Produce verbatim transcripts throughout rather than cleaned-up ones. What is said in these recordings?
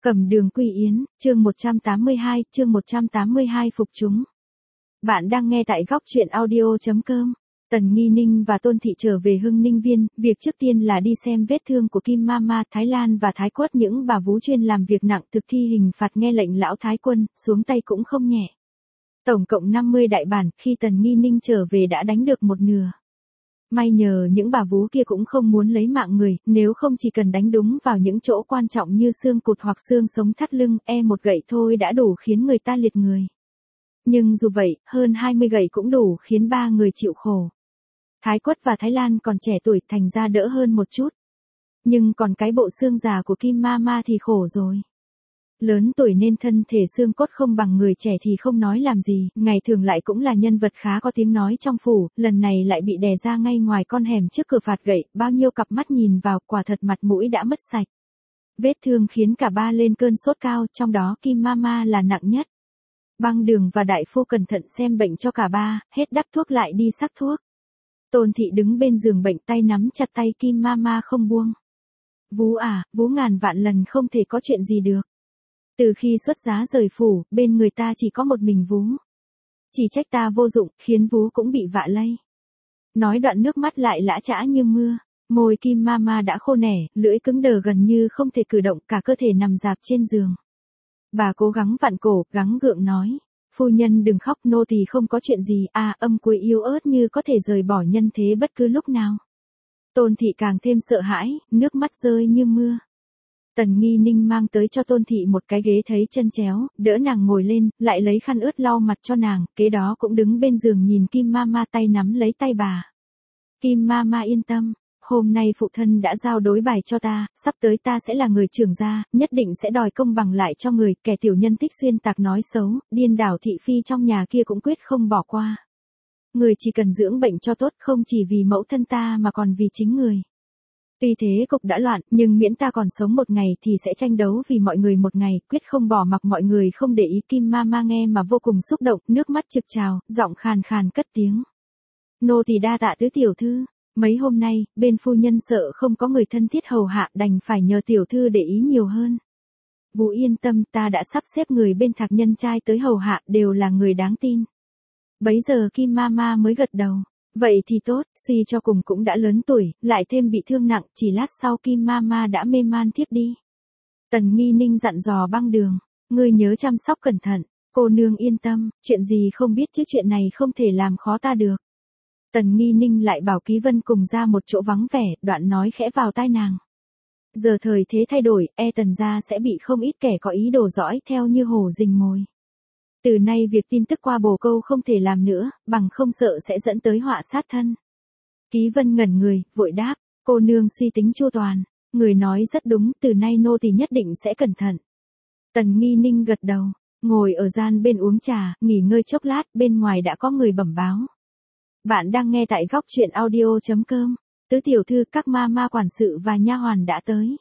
Cẩm Đường Quy Yến, chương một trăm tám mươi hai, chương một trăm tám mươi hai phục chúng. Bạn đang nghe tại góc truyện audio.com. Tần Nghi Ninh và Tôn Thị trở về Hưng Ninh Viên, việc trước tiên là đi xem vết thương của Kim Mama, Thái Lan và Thái Quất, những bà vú chuyên làm việc nặng thực thi hình phạt nghe lệnh lão Thái Quân, xuống tay cũng không nhẹ. Tổng cộng năm mươi đại bản, khi Tần Nghi Ninh trở về đã đánh được một nửa. May nhờ những bà vú kia cũng không muốn lấy mạng người, nếu không chỉ cần đánh đúng vào những chỗ quan trọng như xương cụt hoặc xương sống thắt lưng, e một gậy thôi đã đủ khiến người ta liệt người. Nhưng dù vậy, hơn hai mươi gậy cũng đủ khiến ba người chịu khổ. Thái Quất và Thái Lan còn trẻ tuổi thành ra đỡ hơn một chút. Nhưng còn cái bộ xương già của Kim Mama thì khổ rồi. Lớn tuổi nên thân thể xương cốt không bằng người trẻ thì không nói làm gì, ngày thường lại cũng là nhân vật khá có tiếng nói trong phủ, lần này lại bị đè ra ngay ngoài con hẻm trước cửa phạt gậy, bao nhiêu cặp mắt nhìn vào, quả thật mặt mũi đã mất sạch. Vết thương khiến cả ba lên cơn sốt cao, trong đó Kim Mama là nặng nhất. Băng Đường và đại phu cẩn thận xem bệnh cho cả ba, hết đắp thuốc lại đi sắc thuốc. Tôn Thị đứng bên giường bệnh, tay nắm chặt tay Kim Mama không buông. Vú à, vú ngàn vạn lần không thể có chuyện gì được. Từ khi xuất giá rời phủ, bên người ta chỉ có một mình vú. Chỉ trách ta vô dụng, khiến vú cũng bị vạ lây. Nói đoạn nước mắt lại lã chã như mưa. Môi Kim Mama đã khô nẻ, lưỡi cứng đờ gần như không thể cử động, cả cơ thể nằm rạp trên giường. Bà cố gắng vặn cổ, gắng gượng nói. Phu nhân đừng khóc, nô tỳ không có chuyện gì, à âm cuối yếu ớt như có thể rời bỏ nhân thế bất cứ lúc nào. Tôn Thị càng thêm sợ hãi, nước mắt rơi như mưa. Tần Nghi Ninh mang tới cho Tôn Thị một cái ghế thấy chân chéo, đỡ nàng ngồi lên, lại lấy khăn ướt lau mặt cho nàng, kế đó cũng đứng bên giường nhìn Kim Mama tay nắm lấy tay bà. Kim Mama yên tâm, hôm nay phụ thân đã giao đối bài cho ta, sắp tới ta sẽ là người trưởng gia, nhất định sẽ đòi công bằng lại cho người, kẻ tiểu nhân thích xuyên tạc nói xấu, điên đảo thị phi trong nhà kia cũng quyết không bỏ qua. Người chỉ cần dưỡng bệnh cho tốt, không chỉ vì mẫu thân ta mà còn vì chính người. Tuy thế cục đã loạn, nhưng miễn ta còn sống một ngày thì sẽ tranh đấu vì mọi người một ngày, quyết không bỏ mặc mọi người không để ý. Kim Mama nghe mà vô cùng xúc động, nước mắt trực trào, giọng khàn khàn cất tiếng. Nô tỳ đa tạ tứ tiểu thư, mấy hôm nay, bên phu nhân sợ không có người thân thiết hầu hạ, đành phải nhờ tiểu thư để ý nhiều hơn. Vú yên tâm, ta đã sắp xếp người bên Thạc Nhân trai tới hầu hạ, đều là người đáng tin. Bấy giờ Kim Mama mới gật đầu. Vậy thì tốt, suy cho cùng cũng đã lớn tuổi, lại thêm bị thương nặng, chỉ lát sau Kim Mama đã mê man thiếp đi. Tần Nghi Ninh dặn dò Băng Đường, ngươi nhớ chăm sóc cẩn thận, cô nương yên tâm, chuyện gì không biết chứ chuyện này không thể làm khó ta được. Tần Nghi Ninh lại bảo Ký Vân cùng ra một chỗ vắng vẻ, đoạn nói khẽ vào tai nàng. Giờ thời thế thay đổi, e Tần gia sẽ bị không ít kẻ có ý đồ dõi theo như hổ rình mồi. Từ nay việc tin tức qua bồ câu không thể làm nữa, bằng không sợ sẽ dẫn tới họa sát thân. Ký Vân ngẩn người, vội đáp, cô nương suy tính chu toàn, người nói rất đúng, từ nay nô tỳ nhất định sẽ cẩn thận. Tần Nghi Ninh gật đầu, ngồi ở gian bên uống trà, nghỉ ngơi chốc lát, bên ngoài đã có người bẩm báo. Bạn đang nghe tại góc truyện audio.com, tứ tiểu thư, các ma ma quản sự và nha hoàn đã tới.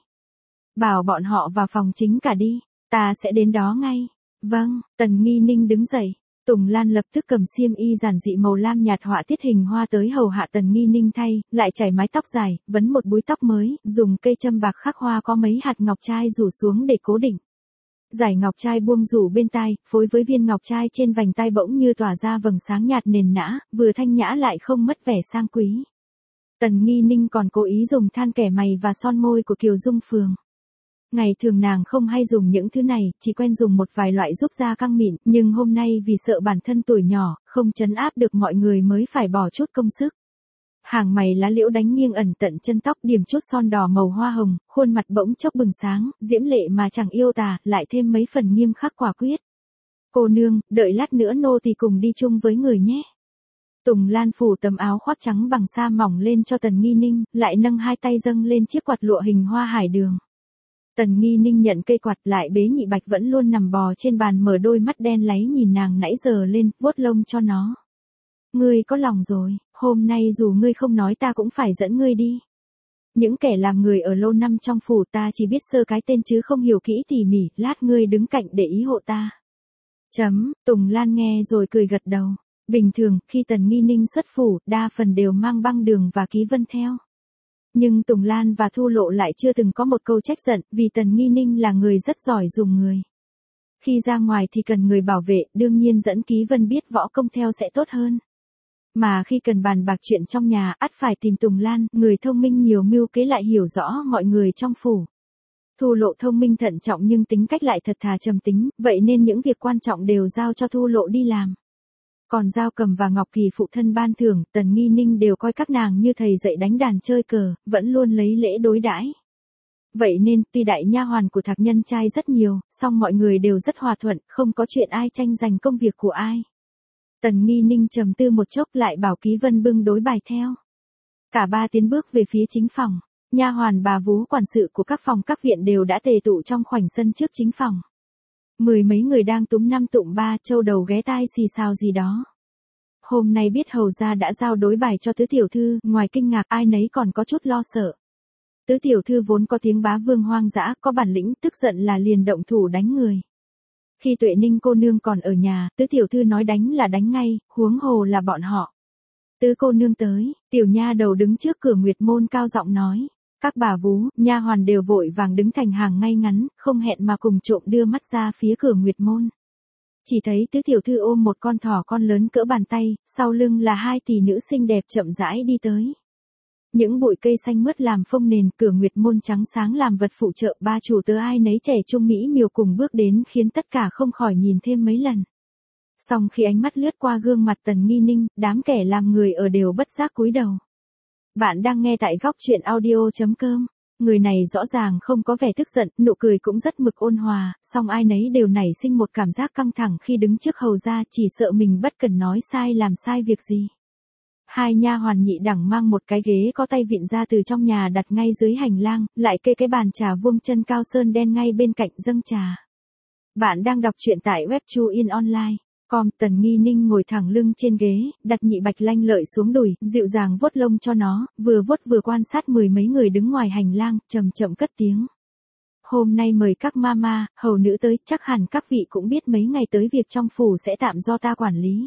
Bảo bọn họ vào phòng chính cả đi, ta sẽ đến đó ngay. Vâng, Tần Nghi Ninh đứng dậy. Tùng Lan lập tức cầm xiêm y giản dị màu lam nhạt họa tiết hình hoa tới hầu hạ Tần Nghi Ninh thay, lại chải mái tóc dài, vấn một búi tóc mới, dùng cây châm bạc khắc hoa có mấy hạt ngọc trai rủ xuống để cố định. Giải ngọc trai buông rủ bên tai, phối với viên ngọc trai trên vành tai bỗng như tỏa ra vầng sáng nhạt nền nã, vừa thanh nhã lại không mất vẻ sang quý. Tần Nghi Ninh còn cố ý dùng than kẻ mày và son môi của Kiều Dung Phường. Ngày thường nàng không hay dùng những thứ này, chỉ quen dùng một vài loại giúp da căng mịn, nhưng hôm nay vì sợ bản thân tuổi nhỏ, không trấn áp được mọi người mới phải bỏ chút công sức. Hàng mày lá liễu đánh nghiêng ẩn tận chân tóc, điểm chút son đỏ màu hoa hồng, khuôn mặt bỗng chốc bừng sáng, diễm lệ mà chẳng yêu tà, lại thêm mấy phần nghiêm khắc quả quyết. Cô nương, đợi lát nữa nô tỳ cùng đi chung với người nhé. Tùng Lan phủ tấm áo khoác trắng bằng sa mỏng lên cho Tần Nghi Ninh, lại nâng hai tay dâng lên chiếc quạt lụa hình hoa hải đường. Tần Nghi Ninh nhận cây quạt, lại bế Nhị Bạch vẫn luôn nằm bò trên bàn mở đôi mắt đen láy nhìn nàng nãy giờ lên, vuốt lông cho nó. Ngươi có lòng rồi, hôm nay dù ngươi không nói ta cũng phải dẫn ngươi đi. Những kẻ làm người ở lâu năm trong phủ ta chỉ biết sơ cái tên chứ không hiểu kỹ tỉ mỉ, lát ngươi đứng cạnh để ý hộ ta. Chấm, Tùng Lan nghe rồi cười gật đầu. Bình thường, khi Tần Nghi Ninh xuất phủ, đa phần đều mang Băng Đường và Ký Vân theo. Nhưng Tùng Lan và Thu Lộ lại chưa từng có một câu trách giận, vì Tần Nghi Ninh là người rất giỏi dùng người. Khi ra ngoài thì cần người bảo vệ, đương nhiên dẫn Ký Vân biết võ công theo sẽ tốt hơn. Mà khi cần bàn bạc chuyện trong nhà, ắt phải tìm Tùng Lan, người thông minh nhiều mưu kế lại hiểu rõ mọi người trong phủ. Thu Lộ thông minh thận trọng nhưng tính cách lại thật thà trầm tính, vậy nên những việc quan trọng đều giao cho Thu Lộ đi làm. Còn Giao Cầm và Ngọc Kỳ phụ thân ban thưởng, Tần Nghi Ninh đều coi các nàng như thầy dạy đánh đàn chơi cờ, vẫn luôn lấy lễ đối đãi. Vậy nên, tuy đại nha hoàn của Thạc Nhân trai rất nhiều, song mọi người đều rất hòa thuận, không có chuyện ai tranh giành công việc của ai. Tần Nghi Ninh trầm tư một chốc lại bảo Ký Vân bưng đối bài theo. Cả ba tiến bước về phía chính phòng, nha hoàn bà vú quản sự của các phòng các viện đều đã tề tụ trong khoảnh sân trước chính phòng. Mười mấy người đang túm năm tụm ba, châu đầu ghé tai xì xào gì đó. Hôm nay biết hầu gia đã giao đối bài cho tứ tiểu thư, ngoài kinh ngạc ai nấy còn có chút lo sợ. Tứ tiểu thư vốn có tiếng bá vương hoang dã, có bản lĩnh, tức giận là liền động thủ đánh người. Khi Tuệ Ninh cô nương còn ở nhà, tứ tiểu thư nói đánh là đánh ngay, huống hồ là bọn họ. Tứ cô nương tới, tiểu nha đầu đứng trước cửa Nguyệt môn cao giọng nói. Các bà vú, nha hoàn đều vội vàng đứng thành hàng ngay ngắn, không hẹn mà cùng trộm đưa mắt ra phía cửa Nguyệt môn. Chỉ thấy tứ tiểu thư ôm một con thỏ con lớn cỡ bàn tay, sau lưng là hai tỷ nữ xinh đẹp chậm rãi đi tới. Những bụi cây xanh mướt làm phông nền, cửa Nguyệt môn trắng sáng làm vật phụ trợ, ba chủ tớ ai nấy trẻ trung mỹ miều cùng bước đến khiến tất cả không khỏi nhìn thêm mấy lần. Song khi ánh mắt lướt qua gương mặt Tần Nghi Ninh, đám kẻ làm người ở đều bất giác cúi đầu. Bạn đang nghe tại góc truyện audio chấm com. Người này rõ ràng không có vẻ tức giận, nụ cười cũng rất mực ôn hòa, song ai nấy đều nảy sinh một cảm giác căng thẳng khi đứng trước hầu gia, chỉ sợ mình bất cần nói sai làm sai việc gì. Hai nha hoàn nhị đẳng mang một cái ghế có tay vịn ra từ trong nhà đặt ngay dưới hành lang, lại kê cái bàn trà vuông chân cao sơn đen ngay bên cạnh dâng trà. Bạn đang đọc truyện tại web Chu In Online. Com. Tần Nghi Ninh ngồi thẳng lưng trên ghế, đặt nhị bạch lanh lợi xuống đùi, dịu dàng vuốt lông cho nó, vừa vuốt vừa quan sát mười mấy người đứng ngoài hành lang, chậm chậm cất tiếng. Hôm nay mời các mama, hầu nữ tới, chắc hẳn các vị cũng biết mấy ngày tới việc trong phủ sẽ tạm do ta quản lý.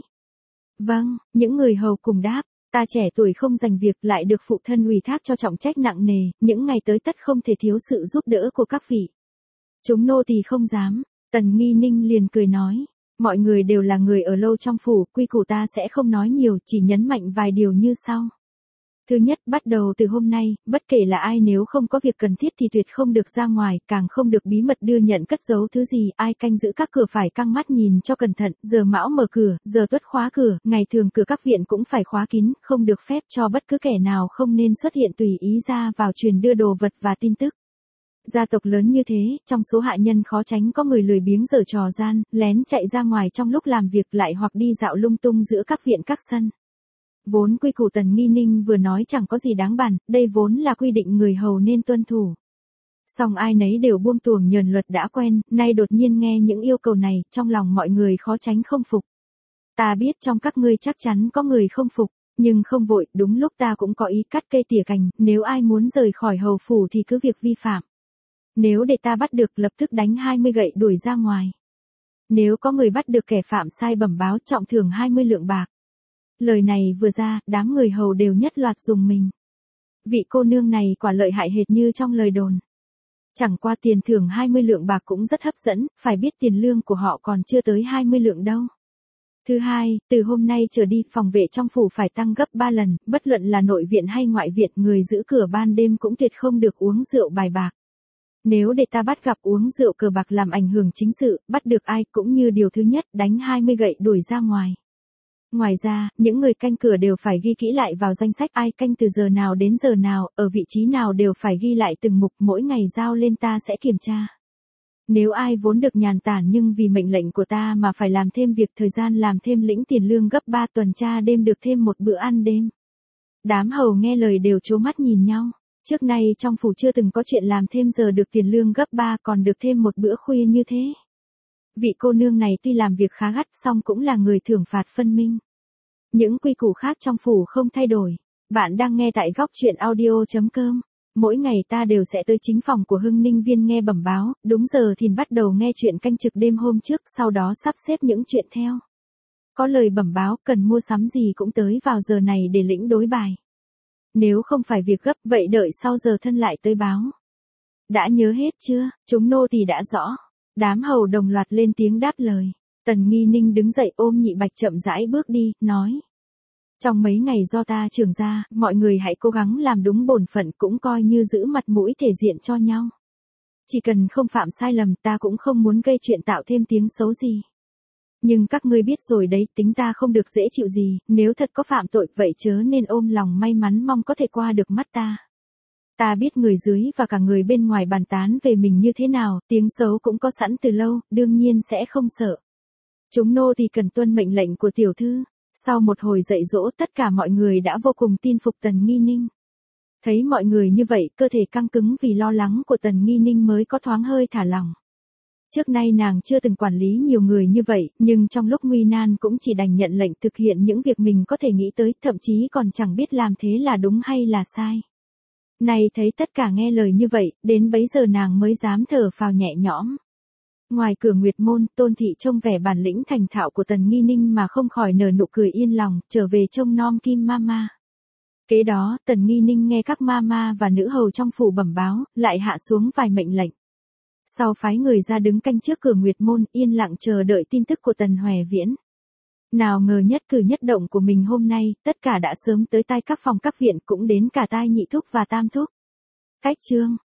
Vâng, những người hầu cùng đáp, ta trẻ tuổi không dành việc lại được phụ thân ủy thác cho trọng trách nặng nề, những ngày tới tất không thể thiếu sự giúp đỡ của các vị. Chúng nô tỳ không dám, Tần Nghi Ninh liền cười nói. Mọi người đều là người ở lâu trong phủ, quy củ ta sẽ không nói nhiều, chỉ nhấn mạnh vài điều như sau. Thứ nhất, bắt đầu từ hôm nay, bất kể là ai nếu không có việc cần thiết thì tuyệt không được ra ngoài, càng không được bí mật đưa nhận cất giấu thứ gì, ai canh giữ các cửa phải căng mắt nhìn cho cẩn thận, giờ mão mở cửa, giờ tuất khóa cửa, ngày thường cửa các viện cũng phải khóa kín, không được phép cho bất cứ kẻ nào không nên xuất hiện tùy ý ra vào truyền đưa đồ vật và tin tức. Gia tộc lớn như thế, trong số hạ nhân khó tránh có người lười biếng giở trò gian, lén chạy ra ngoài trong lúc làm việc lại hoặc đi dạo lung tung giữa các viện các sân. Vốn quy củ Tần Nghi Ninh vừa nói chẳng có gì đáng bàn, đây vốn là quy định người hầu nên tuân thủ. Song ai nấy đều buông tuồng nhờn luật đã quen, nay đột nhiên nghe những yêu cầu này, trong lòng mọi người khó tránh không phục. Ta biết trong các ngươi chắc chắn có người không phục, nhưng không vội, đúng lúc ta cũng có ý cắt cây tỉa cành, nếu ai muốn rời khỏi hầu phủ thì cứ việc vi phạm. Nếu để ta bắt được lập tức đánh hai mươi gậy đuổi ra ngoài. Nếu có người bắt được kẻ phạm sai bẩm báo trọng thưởng hai mươi lượng bạc. Lời này vừa ra, đám người hầu đều nhất loạt dùng mình. Vị cô nương này quả lợi hại hệt như trong lời đồn. Chẳng qua tiền thưởng hai mươi lượng bạc cũng rất hấp dẫn, phải biết tiền lương của họ còn chưa tới hai mươi lượng đâu. Thứ hai, từ hôm nay trở đi, phòng vệ trong phủ phải tăng gấp ba lần, bất luận là nội viện hay ngoại viện, người giữ cửa ban đêm cũng tuyệt không được uống rượu bài bạc. Nếu để ta bắt gặp uống rượu cờ bạc làm ảnh hưởng chính sự, bắt được ai cũng như điều thứ nhất, đánh hai mươi gậy đuổi ra ngoài. Ngoài ra, những người canh cửa đều phải ghi kỹ lại vào danh sách ai canh từ giờ nào đến giờ nào, ở vị trí nào đều phải ghi lại từng mục, mỗi ngày giao lên ta sẽ kiểm tra. Nếu ai vốn được nhàn tản nhưng vì mệnh lệnh của ta mà phải làm thêm việc, thời gian làm thêm lĩnh tiền lương gấp ba, tuần tra đêm được thêm một bữa ăn đêm. Đám hầu nghe lời đều trố mắt nhìn nhau. Trước nay trong phủ chưa từng có chuyện làm thêm giờ được tiền lương gấp ba còn được thêm một bữa khuya như thế. Vị cô nương này tuy làm việc khá gắt song cũng là người thưởng phạt phân minh. Những quy củ khác trong phủ không thay đổi. Bạn đang nghe tại góc truyện audio chấm com. Mỗi ngày ta đều sẽ tới chính phòng của Hưng Ninh Viên nghe bẩm báo, đúng giờ thì bắt đầu nghe chuyện canh trực đêm hôm trước, sau đó sắp xếp những chuyện theo. Có lời bẩm báo cần mua sắm gì cũng tới vào giờ này để lĩnh đối bài. Nếu không phải việc gấp vậy đợi sau giờ thân lại tới báo. Đã nhớ hết chưa, chúng nô tỳ đã rõ. Đám hầu đồng loạt lên tiếng đáp lời. Tần Nghi Ninh đứng dậy ôm Nhị Bạch chậm rãi bước đi, nói. Trong mấy ngày do ta trưởng ra, mọi người hãy cố gắng làm đúng bổn phận cũng coi như giữ mặt mũi thể diện cho nhau. Chỉ cần không phạm sai lầm ta cũng không muốn gây chuyện tạo thêm tiếng xấu gì. Nhưng các ngươi biết rồi đấy, tính ta không được dễ chịu gì, nếu thật có phạm tội vậy chớ nên ôm lòng may mắn mong có thể qua được mắt ta. Ta biết người dưới và cả người bên ngoài bàn tán về mình như thế nào, tiếng xấu cũng có sẵn từ lâu, đương nhiên sẽ không sợ. Chúng nô thì cần tuân mệnh lệnh của tiểu thư. Sau một hồi dạy dỗ tất cả mọi người đã vô cùng tin phục Tần Nghi Ninh. Thấy mọi người như vậy, cơ thể căng cứng vì lo lắng của Tần Nghi Ninh mới có thoáng hơi thả lỏng. Trước nay nàng chưa từng quản lý nhiều người như vậy, nhưng trong lúc nguy nan cũng chỉ đành nhận lệnh thực hiện những việc mình có thể nghĩ tới, thậm chí còn chẳng biết làm thế là đúng hay là sai. Này thấy tất cả nghe lời như vậy, đến bấy giờ nàng mới dám thở phào nhẹ nhõm. Ngoài cửa Nguyệt Môn, Tôn Thị trông vẻ bản lĩnh thành thạo của Tần Nghi Ninh mà không khỏi nở nụ cười yên lòng, trở về trông nom Kim Mama. Kế đó, Tần Nghi Ninh nghe các mama và nữ hầu trong phủ bẩm báo, lại hạ xuống vài mệnh lệnh. Sau phái người ra đứng canh trước cửa Nguyệt Môn, yên lặng chờ đợi tin tức của Tần Hoè Viễn. Nào ngờ nhất cử nhất động của mình hôm nay, tất cả đã sớm tới tai các phòng các viện cũng đến cả tai Nhị Thúc và Tam Thúc. Cách chương